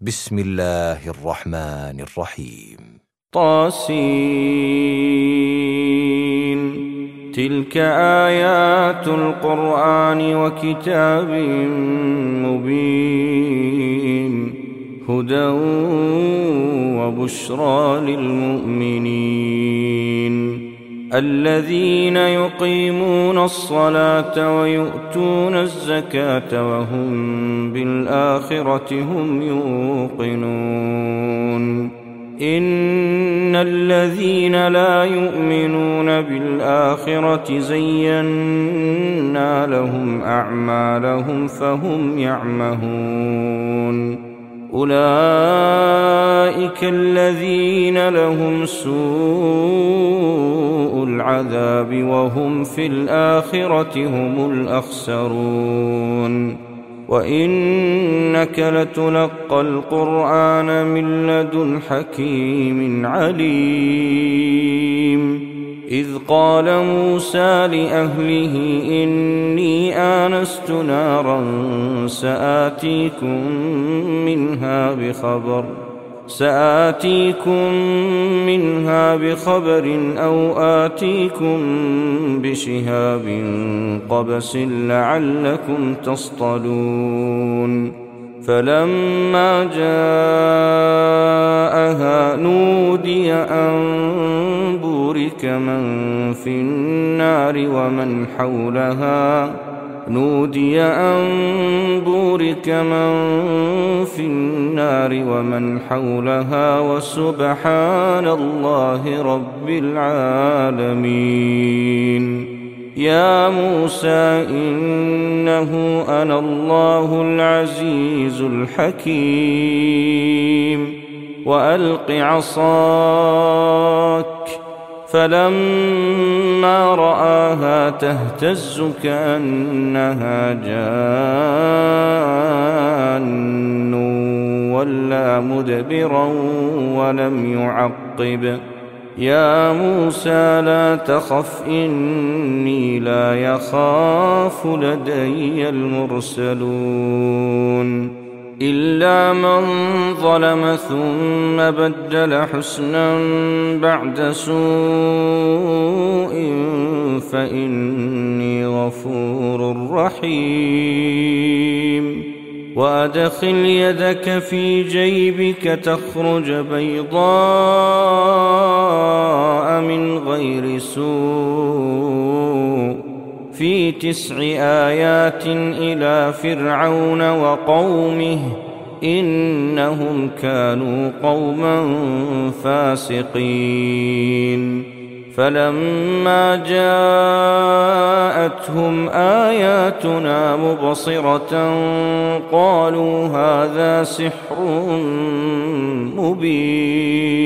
بسم الله الرحمن الرحيم. طاسين. تلك آيات القرآن وكتاب مبين هدى وبشرى للمؤمنين الذين يقيمون الصلاة ويؤتون الزكاة وهم بالآخرة هم يوقنون إن الذين لا يؤمنون بالآخرة زينا لهم أعمالهم فهم يعمهون أولئك الذين لهم سوء العذاب وهم في الآخرة هم الأخسرون وإنك لتلقى القرآن من لدن حكيم عليم إذ قال موسى لأهله إني آنست نارا سآتيكم منها بخبر أو آتيكم بشهاب قبس لعلكم تصطلون فلما جاءها نودي أن بورك من في النار ومن حولها وسبحان الله رب العالمين يا موسى إنه أنا الله العزيز الحكيم وألق عصاك فلما رآها تهتز كأنها جان ولا مدبرا ولم يعقب يا موسى لا تخف إني لا يخاف لدي المرسلون إلا من ظلم ثم بدل حسنا بعد سوء فإني غفور رحيم وأدخل يدك في جيبك تخرج بيضاء من غير سوء في 9 آيات إلى فرعون وقومه إنهم كانوا قوما فاسقين فلما جاءتهم آياتنا مبصرة قالوا هذا سحر مبين